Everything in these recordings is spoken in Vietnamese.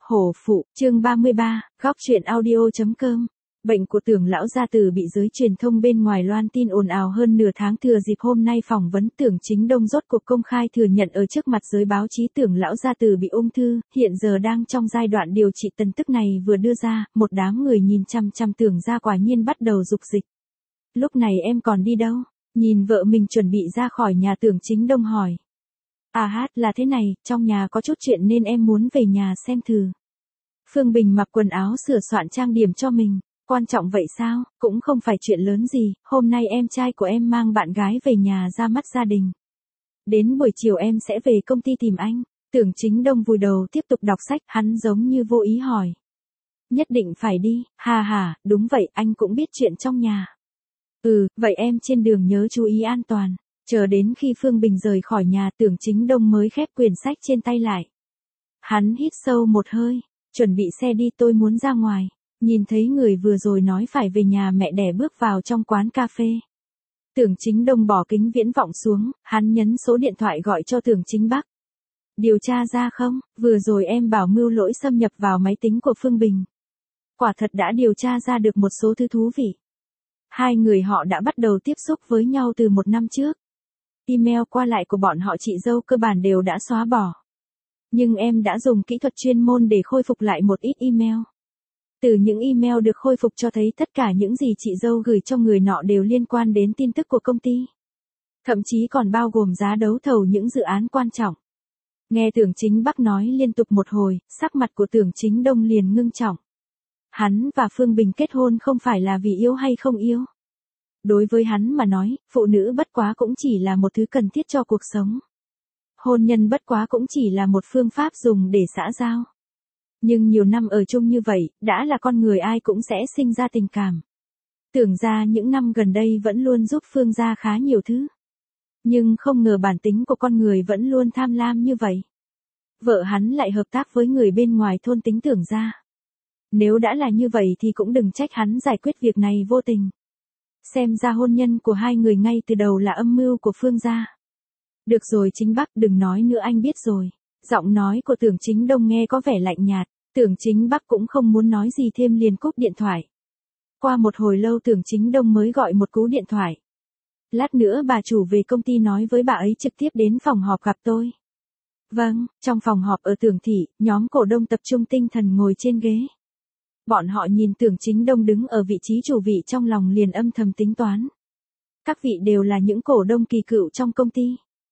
Hổ phụ, chương 33, góc truyện audio.com. Bệnh của Tưởng lão gia tử bị giới truyền thông bên ngoài loan tin ồn ào hơn nửa tháng, thừa dịp hôm nay phỏng vấn Tưởng Chính Đông rốt cuộc công khai thừa nhận ở trước mặt giới báo chí Tưởng lão gia tử bị ung thư, hiện giờ đang trong giai đoạn điều trị. Tin tức này vừa đưa ra, một đám người nhìn chăm chăm Tưởng gia quả nhiên bắt đầu dục dịch. Lúc này em còn đi đâu? Nhìn vợ mình chuẩn bị ra khỏi nhà, Tưởng Chính Đông hỏi. Là thế này, trong nhà có chút chuyện nên em muốn về nhà xem thử. Phương Bình mặc quần áo sửa soạn trang điểm cho mình. Quan trọng vậy sao? Cũng không phải chuyện lớn gì, hôm nay em trai của em mang bạn gái về nhà ra mắt gia đình. Đến buổi chiều em sẽ về công ty tìm anh. Tưởng Chính Đông vùi đầu tiếp tục đọc sách, hắn giống như vô ý hỏi. Nhất định phải đi, đúng vậy, anh cũng biết chuyện trong nhà. Vậy em trên đường nhớ chú ý an toàn. Chờ đến khi Phương Bình rời khỏi nhà, Tưởng Chính Đông mới khép quyển sách trên tay lại. Hắn hít sâu một hơi, chuẩn bị xe đi, tôi muốn ra ngoài. Nhìn thấy người vừa rồi nói phải về nhà mẹ đẻ bước vào trong quán cà phê. Tưởng Chính Đông bỏ kính viễn vọng xuống, hắn nhấn số điện thoại gọi cho Tưởng Chính Bắc. Điều tra ra không? Vừa rồi em bảo mưu lỗi xâm nhập vào máy tính của Phương Bình. Quả thật đã điều tra ra được một số thứ thú vị. Hai người họ đã bắt đầu tiếp xúc với nhau từ 1 năm trước. Email qua lại của bọn họ chị dâu cơ bản đều đã xóa bỏ. Nhưng em đã dùng kỹ thuật chuyên môn để khôi phục lại một ít email. Từ những email được khôi phục cho thấy tất cả những gì chị dâu gửi cho người nọ đều liên quan đến tin tức của công ty. Thậm chí còn bao gồm giá đấu thầu những dự án quan trọng. Nghe Tưởng Chính Bắc nói liên tục một hồi, sắc mặt của Tưởng Chính Đông liền ngưng trọng. Hắn và Phương Bình kết hôn không phải là vì yêu hay không yêu. Đối với hắn mà nói, phụ nữ bất quá cũng chỉ là một thứ cần thiết cho cuộc sống. Hôn nhân bất quá cũng chỉ là một phương pháp dùng để xã giao. Nhưng nhiều năm ở chung như vậy, đã là con người ai cũng sẽ sinh ra tình cảm. Tưởng ra những năm gần đây vẫn luôn giúp Phương gia khá nhiều thứ. Nhưng không ngờ bản tính của con người vẫn luôn tham lam như vậy. Vợ hắn lại hợp tác với người bên ngoài thôn tính Tưởng gia. Nếu đã là như vậy thì cũng đừng trách hắn giải quyết việc này vô tình. Xem ra hôn nhân của hai người ngay từ đầu là âm mưu của Phương gia. Được rồi Chính Bắc, đừng nói nữa, anh biết rồi. Giọng nói của Tưởng Chính Đông nghe có vẻ lạnh nhạt. Tưởng Chính Bắc cũng không muốn nói gì thêm liền cúp điện thoại. Qua một hồi lâu Tưởng Chính Đông mới gọi một cú điện thoại. Lát nữa bà chủ về công ty nói với bà ấy trực tiếp đến phòng họp gặp tôi. Vâng, trong phòng họp ở Tưởng thị, nhóm cổ đông tập trung tinh thần ngồi trên ghế. Bọn họ nhìn Tưởng Chính Đông đứng ở vị trí chủ vị, trong lòng liền âm thầm tính toán. Các vị đều là những cổ đông kỳ cựu trong công ty.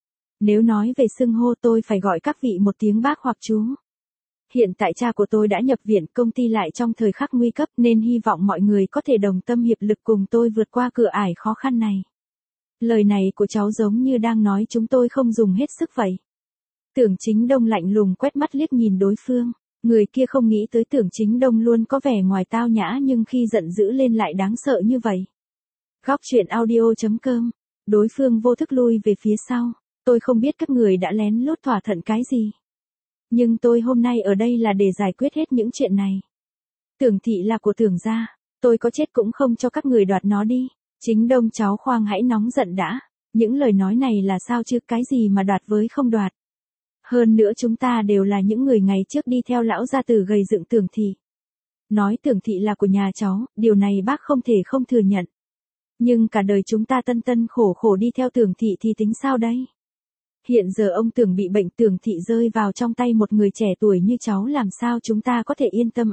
Nếu nói về xưng hô tôi phải gọi các vị một tiếng bác hoặc chú. Hiện tại cha của tôi đã nhập viện, công ty lại trong thời khắc nguy cấp nên hy vọng mọi người có thể đồng tâm hiệp lực cùng tôi vượt qua cửa ải khó khăn này. Lời này của cháu giống như đang nói chúng tôi không dùng hết sức vậy. Tưởng Chính Đông lạnh lùng quét mắt liếc nhìn đối phương. Người kia không nghĩ tới Tưởng Chính Đông luôn có vẻ ngoài tao nhã nhưng khi giận dữ lên lại đáng sợ như vậy. Góc truyện audio.com. Đối phương vô thức lui về phía sau. Tôi không biết các người đã lén lút thỏa thuận cái gì. Nhưng tôi hôm nay ở đây là để giải quyết hết những chuyện này. Tưởng thị là của Tưởng gia. Tôi có chết cũng không cho các người đoạt nó đi. Chính Đông cháu khoan hãy nóng giận đã. Những lời nói này là sao chứ, cái gì mà đoạt với không đoạt. Hơn nữa chúng ta đều là những người ngày trước đi theo lão gia tử gầy dựng Tưởng thị. Nói Tưởng thị là của nhà cháu, điều này bác không thể không thừa nhận. Nhưng cả đời chúng ta tân tân khổ khổ đi theo Tưởng thị thì tính sao đây? Hiện giờ ông Tưởng bị bệnh, Tưởng thị rơi vào trong tay một người trẻ tuổi như cháu, làm sao chúng ta có thể yên tâm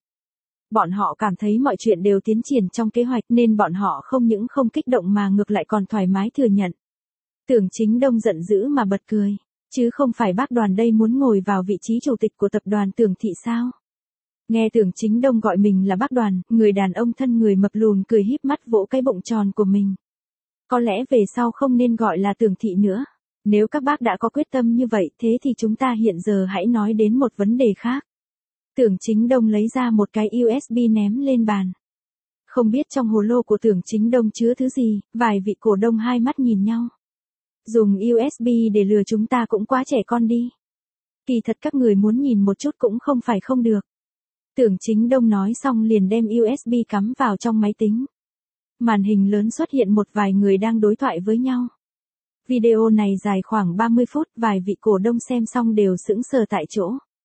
Bọn họ cảm thấy mọi chuyện đều tiến triển trong kế hoạch nên bọn họ không những không kích động mà ngược lại còn thoải mái thừa nhận. Tưởng Chính Đông giận dữ mà bật cười. Chứ không phải bác Đoàn đây muốn ngồi vào vị trí chủ tịch của tập đoàn Tưởng thị sao? Nghe Tưởng Chính Đông gọi mình là bác Đoàn, người đàn ông thân người mập lùn cười híp mắt vỗ cái bụng tròn của mình. Có lẽ về sau không nên gọi là Tưởng thị nữa. Nếu các bác đã có quyết tâm như vậy, thế thì chúng ta hiện giờ hãy nói đến một vấn đề khác. Tưởng Chính Đông lấy ra một cái USB ném lên bàn. Không biết trong hồ lô của Tưởng Chính Đông chứa thứ gì, vài vị cổ đông hai mắt nhìn nhau. Dùng USB để lừa chúng ta cũng quá trẻ con đi. Kỳ thật các người muốn nhìn một chút cũng không phải không được. Tưởng Chính Đông nói xong liền đem USB cắm vào trong máy tính. Màn hình lớn xuất hiện một vài người đang đối thoại với nhau. Video này dài khoảng 30 phút, vài vị cổ đông xem xong đều sững sờ tại chỗ.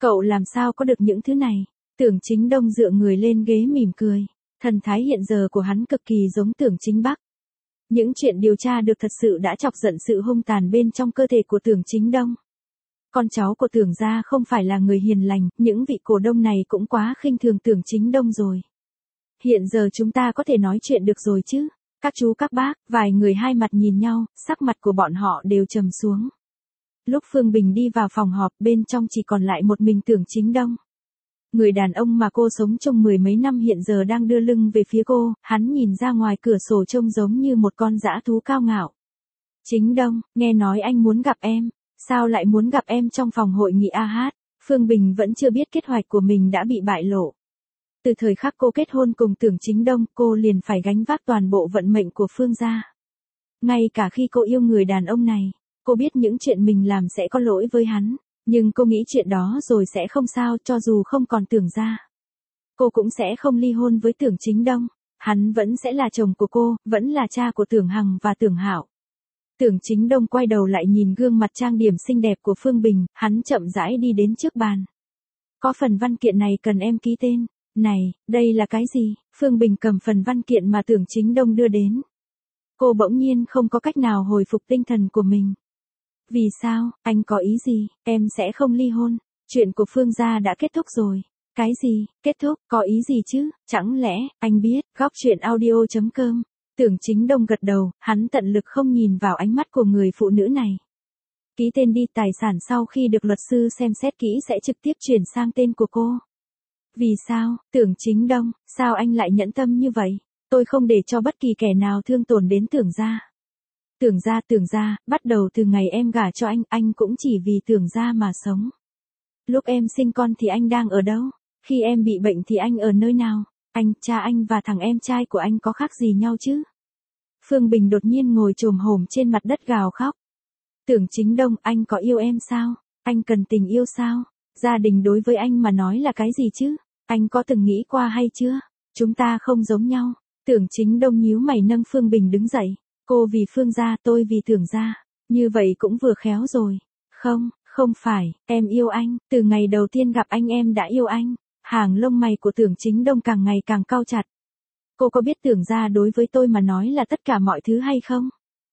Cậu làm sao có được những thứ này? Tưởng Chính Đông dựa người lên ghế mỉm cười. Thần thái hiện giờ của hắn cực kỳ giống Tưởng Chính Bắc. Những chuyện điều tra được thật sự đã chọc giận sự hung tàn bên trong cơ thể của Tưởng Chính Đông. Con cháu của Tưởng gia không phải là người hiền lành, những vị cổ đông này cũng quá khinh thường Tưởng Chính Đông rồi. Hiện giờ chúng ta có thể nói chuyện được rồi chứ? Các chú các bác, vài người hai mặt nhìn nhau, sắc mặt của bọn họ đều trầm xuống. Lúc Phương Bình đi vào phòng họp, bên trong chỉ còn lại một mình Tưởng Chính Đông. Người đàn ông mà cô sống chung mười mấy năm hiện giờ đang đưa lưng về phía cô, hắn nhìn ra ngoài cửa sổ trông giống như một con dã thú cao ngạo. Chính Đông, nghe nói anh muốn gặp em, sao lại muốn gặp em trong phòng hội nghị AH? Phương Bình vẫn chưa biết kế hoạch của mình đã bị bại lộ. Từ thời khắc cô kết hôn cùng Tưởng Chính Đông, cô liền phải gánh vác toàn bộ vận mệnh của Phương gia. Ngay cả khi cô yêu người đàn ông này, cô biết những chuyện mình làm sẽ có lỗi với hắn, nhưng cô nghĩ chuyện đó rồi sẽ không sao, cho dù không còn Tưởng gia. Cô cũng sẽ không ly hôn với Tưởng Chính Đông, hắn vẫn sẽ là chồng của cô, vẫn là cha của Tưởng Hằng và Tưởng Hạo. Tưởng Chính Đông quay đầu lại nhìn gương mặt trang điểm xinh đẹp của Phương Bình, hắn chậm rãi đi đến trước bàn. Có phần văn kiện này cần em ký tên. Này, đây là cái gì? Phương Bình cầm phần văn kiện mà Tưởng Chính Đông đưa đến. Cô bỗng nhiên không có cách nào hồi phục tinh thần của mình. Vì sao, anh có ý gì? Em sẽ không ly hôn. Chuyện của Phương gia đã kết thúc rồi. Cái gì, kết thúc, có ý gì chứ? Chẳng lẽ, anh biết, góc chuyện audio.com. Tưởng Chính Đông gật đầu, hắn tận lực không nhìn vào ánh mắt của người phụ nữ này. Ký tên đi, tài sản sau khi được luật sư xem xét kỹ sẽ trực tiếp chuyển sang tên của cô. Vì sao, Tưởng Chính Đông, sao anh lại nhẫn tâm như vậy? Tôi không để cho bất kỳ kẻ nào thương tổn đến Tưởng gia. Tưởng gia, bắt đầu từ ngày em gả cho anh cũng chỉ vì Tưởng gia mà sống. Lúc em sinh con thì anh đang ở đâu? Khi em bị bệnh thì anh ở nơi nào? Cha anh và thằng em trai của anh có khác gì nhau chứ? Phương Bình đột nhiên ngồi chồm hổm trên mặt đất gào khóc. Tưởng Chính Đông, anh có yêu em sao? Anh cần tình yêu sao? Gia đình đối với anh mà nói là cái gì chứ? Anh có từng nghĩ qua hay chưa? Chúng ta không giống nhau. Tưởng Chính Đông nhíu mày nâng Phương Bình đứng dậy. Cô vì Phương gia, tôi vì Tưởng gia. Như vậy cũng vừa khéo rồi. Không phải, em yêu anh. Từ ngày đầu tiên gặp anh em đã yêu anh. Hàng lông mày của Tưởng Chính Đông càng ngày càng cau chặt. Cô có biết Tưởng gia đối với tôi mà nói là tất cả mọi thứ hay không?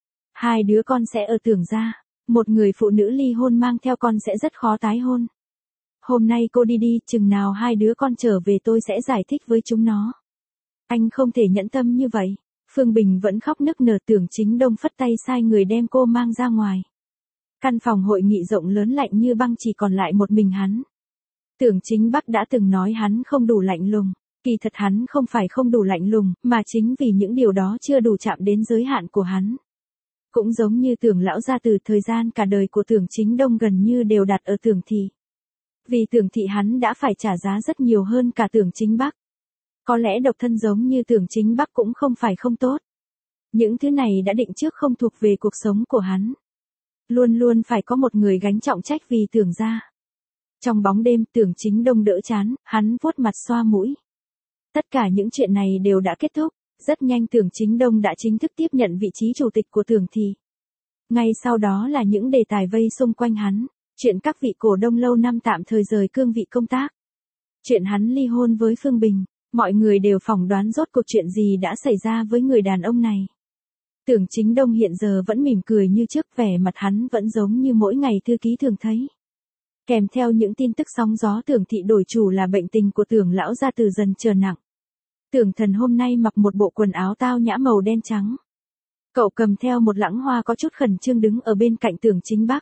2 đứa con sẽ ở Tưởng gia. Một người phụ nữ ly hôn mang theo con sẽ rất khó tái hôn. Hôm nay cô đi, chừng nào 2 đứa con trở về tôi sẽ giải thích với chúng nó. Anh không thể nhẫn tâm như vậy. Phương Bình vẫn khóc nức nở. Tưởng Chính Đông phất tay sai người đem cô mang ra ngoài. Căn phòng hội nghị rộng lớn lạnh như băng, chỉ còn lại một mình hắn. Tưởng Chính Bắc đã từng nói hắn không đủ lạnh lùng. Kỳ thật hắn không phải không đủ lạnh lùng, mà chính vì những điều đó chưa đủ chạm đến giới hạn của hắn. Cũng giống như Tưởng lão gia, từ thời gian cả đời của Tưởng Chính Đông gần như đều đặt ở Tưởng thị. Vì Tưởng thị hắn đã phải trả giá rất nhiều hơn cả Tưởng Chính Bắc. Có lẽ độc thân giống như Tưởng Chính Bắc cũng không phải không tốt. Những thứ này đã định trước không thuộc về cuộc sống của hắn. Luôn luôn phải có một người gánh trọng trách vì Tưởng gia. Trong bóng đêm, Tưởng Chính Đông đỡ chán, hắn vuốt mặt xoa mũi. Tất cả những chuyện này đều đã kết thúc. Rất nhanh Tưởng Chính Đông đã chính thức tiếp nhận vị trí chủ tịch của Tưởng thị. Ngay sau đó là những đề tài vây xung quanh hắn. Chuyện các vị cổ đông lâu năm tạm thời rời cương vị công tác. Chuyện hắn ly hôn với Phương Bình. Mọi người đều phỏng đoán rốt cuộc chuyện gì đã xảy ra với người đàn ông này. Tưởng Chính Đông hiện giờ vẫn mỉm cười như trước, vẻ mặt hắn vẫn giống như mỗi ngày thư ký thường thấy. Kèm theo những tin tức sóng gió Tưởng thị đổi chủ là bệnh tình của Tưởng lão gia từ dần trở nặng. Tưởng Thần hôm nay mặc một bộ quần áo tao nhã màu đen trắng. Cậu cầm theo một lẵng hoa có chút khẩn trương đứng ở bên cạnh Tưởng Chính Bắc.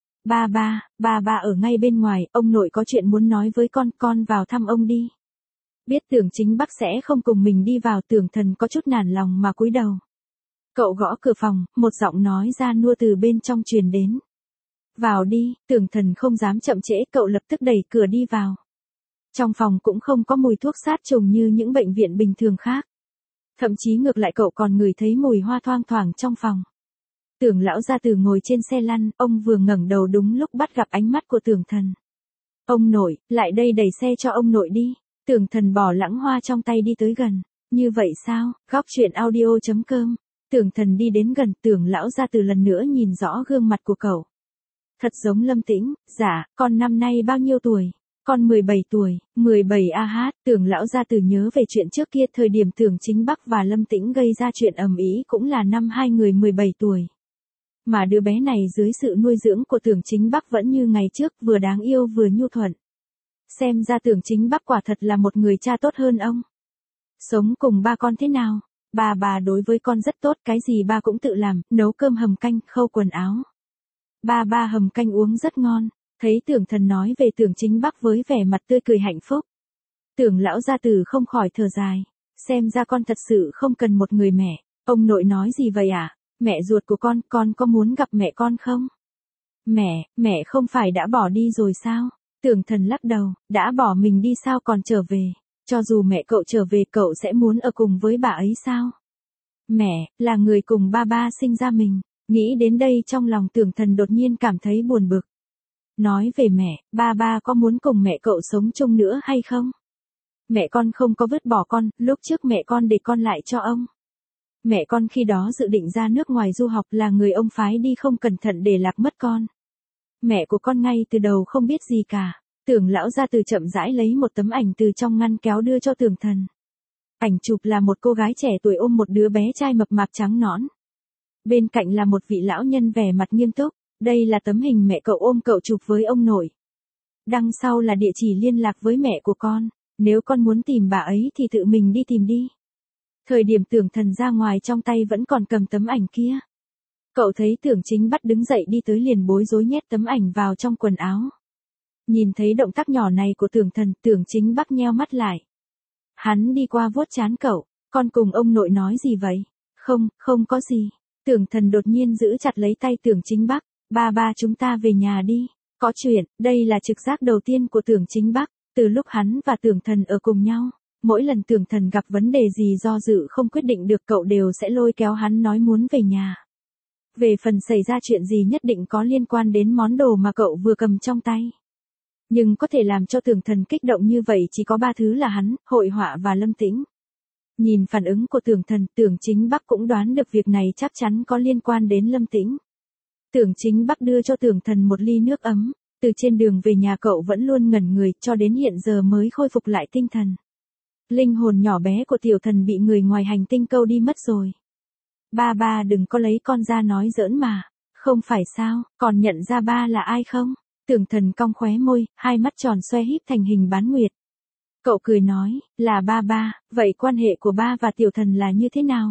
Ba ở ngay bên ngoài, ông nội có chuyện muốn nói với con vào thăm ông đi. Biết Tưởng Chính Bắc sẽ không cùng mình đi vào, Tưởng Thần có chút nản lòng mà cúi đầu. Cậu gõ cửa phòng, một giọng nói ra nua từ bên trong truyền đến. Vào đi, Tưởng Thần không dám chậm trễ, cậu lập tức đẩy cửa đi vào. Trong phòng cũng không có mùi thuốc sát trùng như những bệnh viện bình thường khác. Thậm chí ngược lại cậu còn ngửi thấy mùi hoa thoang thoảng trong phòng. Tưởng lão gia từ ngồi trên xe lăn, ông vừa ngẩng đầu đúng lúc bắt gặp ánh mắt của Tưởng Thần. Ông nội, lại đây đẩy xe cho ông nội đi. Tưởng Thần bỏ lẵng hoa trong tay đi tới gần. Như vậy sao, góc chuyện audio.com. Tưởng Thần đi đến gần, Tưởng lão gia từ lần nữa nhìn rõ gương mặt của cậu. Thật giống Lâm Tĩnh. Dạ, con năm nay bao nhiêu tuổi? Con 17 tuổi, 17 AH, Tưởng lão gia tử nhớ về chuyện trước kia thời điểm Tưởng Chính Bắc và Lâm Tĩnh gây ra chuyện ầm ĩ cũng là năm hai người 17 tuổi. Mà đứa bé này dưới sự nuôi dưỡng của Tưởng Chính Bắc vẫn như ngày trước, vừa đáng yêu vừa nhu thuận. Xem ra Tưởng Chính Bắc quả thật là một người cha tốt hơn ông. Sống cùng ba con thế nào? Bà đối với con rất tốt, cái gì ba cũng tự làm, nấu cơm hầm canh, khâu quần áo. Ba hầm canh uống rất ngon. Thấy Tưởng Thần nói về Tưởng Chính Bắc với vẻ mặt tươi cười hạnh phúc. Tưởng lão gia tử không khỏi thở dài. Xem ra con thật sự không cần một người mẹ. Ông nội nói gì vậy ạ? Mẹ ruột của con có muốn gặp mẹ con không? Mẹ không phải đã bỏ đi rồi sao? Tưởng Thần lắc đầu, đã bỏ mình đi sao còn trở về? Cho dù mẹ cậu trở về cậu sẽ muốn ở cùng với bà ấy sao? Mẹ, là người cùng ba sinh ra mình. Nghĩ đến đây trong lòng Tưởng Thần đột nhiên cảm thấy buồn bực. Nói về mẹ, ba có muốn cùng mẹ cậu sống chung nữa hay không? Mẹ con không có vứt bỏ con, lúc trước mẹ con để con lại cho ông. Mẹ con khi đó dự định ra nước ngoài du học là người ông phái đi không cẩn thận để lạc mất con. Mẹ của con ngay từ đầu không biết gì cả. Tưởng lão gia từ chậm rãi lấy một tấm ảnh từ trong ngăn kéo đưa cho Tưởng Thần. Ảnh chụp là một cô gái trẻ tuổi ôm một đứa bé trai mập mạp trắng nõn. Bên cạnh là một vị lão nhân vẻ mặt nghiêm túc. Đây là tấm hình mẹ cậu ôm cậu chụp với ông nội. Đằng sau là địa chỉ liên lạc với mẹ của con. Nếu con muốn tìm bà ấy thì tự mình đi tìm đi. Thời điểm Tưởng Thần ra ngoài trong tay vẫn còn cầm tấm ảnh kia. Cậu thấy Tưởng Chính Bắc đứng dậy đi tới liền bối rối nhét tấm ảnh vào trong quần áo. Nhìn thấy động tác nhỏ này của Tưởng Thần, Tưởng Chính Bắc nheo mắt lại. Hắn đi qua vuốt trán cậu, con cùng ông nội nói gì vậy? Không có gì. Tưởng Thần đột nhiên giữ chặt lấy tay Tưởng Chính Bắc. Ba chúng ta về nhà đi. Có chuyện, đây là trực giác đầu tiên của Tưởng Chính Bắc. Từ lúc hắn và Tưởng Thần ở cùng nhau, mỗi lần Tưởng Thần gặp vấn đề gì do dự không quyết định được cậu đều sẽ lôi kéo hắn nói muốn về nhà. Về phần xảy ra chuyện gì nhất định có liên quan đến món đồ mà cậu vừa cầm trong tay. Nhưng có thể làm cho Tưởng Thần kích động như vậy chỉ có ba thứ là hắn, hội họa và Lâm Tĩnh. Nhìn phản ứng của Tưởng Thần, Tưởng Chính Bắc cũng đoán được việc này chắc chắn có liên quan đến Lâm Tĩnh. Tưởng Chính Bắc đưa cho Tưởng Thần một ly nước ấm, từ trên đường về nhà cậu vẫn luôn ngẩn người cho đến hiện giờ mới khôi phục lại tinh thần. Linh hồn nhỏ bé của Tiểu Thần bị người ngoài hành tinh câu đi mất rồi. Ba đừng có lấy con ra nói giỡn mà, không phải sao, còn nhận ra ba là ai không? Tưởng Thần cong khóe môi, hai mắt tròn xoe híp thành hình bán nguyệt. Cậu cười nói, là ba, vậy quan hệ của ba và Tiểu Thần là như thế nào?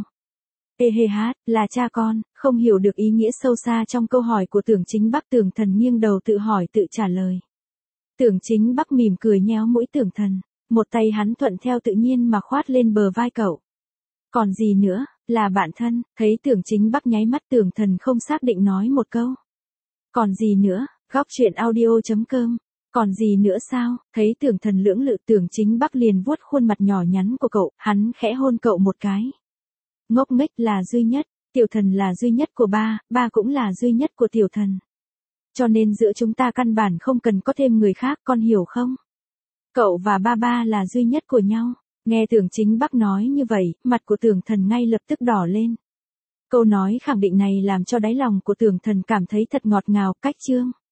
Là cha con, không hiểu được ý nghĩa sâu xa trong câu hỏi của Tưởng Chính Bắc. Tưởng Thần nghiêng đầu tự hỏi tự trả lời. Tưởng Chính Bắc mỉm cười nhéo mũi Tưởng Thần, một tay hắn thuận theo tự nhiên mà khoát lên bờ vai cậu. Còn gì nữa, là bạn thân. Thấy Tưởng Chính Bắc nháy mắt Tưởng Thần không xác định nói một câu. Còn gì nữa, góc truyện audio.com. Còn gì nữa sao? Thấy Tưởng Thần lưỡng lự Tưởng Chính Bắc liền vuốt khuôn mặt nhỏ nhắn của cậu, hắn khẽ hôn cậu một cái. Ngốc nghếch là duy nhất, Tiểu Thần là duy nhất của ba cũng là duy nhất của Tiểu Thần. Cho nên giữa chúng ta căn bản không cần có thêm người khác, con hiểu không? Cậu và ba là duy nhất của nhau. Nghe Tưởng Chính Bắc nói như vậy, mặt của Tưởng Thần ngay lập tức đỏ lên. Câu nói khẳng định này làm cho đáy lòng của Tưởng Thần cảm thấy thật ngọt ngào, cách chương.